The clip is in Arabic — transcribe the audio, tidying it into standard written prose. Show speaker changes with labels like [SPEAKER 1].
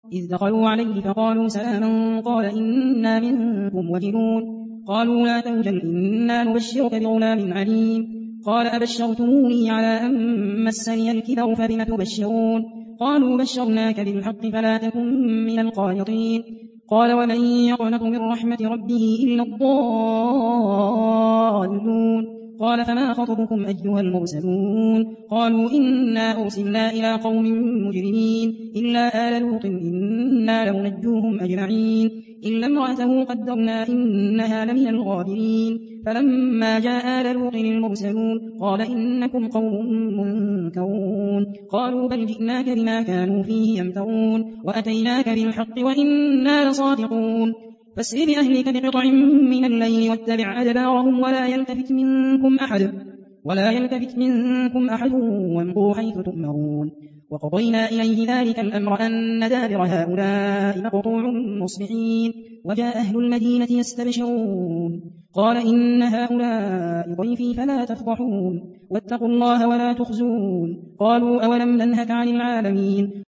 [SPEAKER 1] إذ دخلوا عليه فقالوا سلاما قال إنا منكم وجلون قالوا لا توجل إنا نبشرك بغلام عليم قال أبشرتموني على أن مسني الكبر فبم تبشرون قالوا بشرناك بالحق فلا تكن من القانطين قال ومن يقنط من رحمة ربه إلا الضالون قال فما خطبكم أيها المرسلون قالوا إنا أرسلنا إلى قوم مجرمين إلا آل لوط إنا لمنجوهم أجمعين إلا امرأته قدرنا إنها لمن الغابرين فلما جاء آل لوط المرسلون قال إنكم قوم منكرون قالوا بل جئناك بما كانوا فيه يمترون وأتيناك بالحق وإنا لصادقون فاسر بأهلك بقطع من الليل واتبع أدبارهم ولا يلتفت منكم أحد وامضوا حيث تؤمرون وقضينا إليه ذلك الأمر أن دابر هؤلاء مقطوع مصبحين وجاء أهل المدينة يستبشرون قال إن هؤلاء ضيفي فلا تفضحون واتقوا الله ولا تخزون قالوا أولم ننهك عن العالمين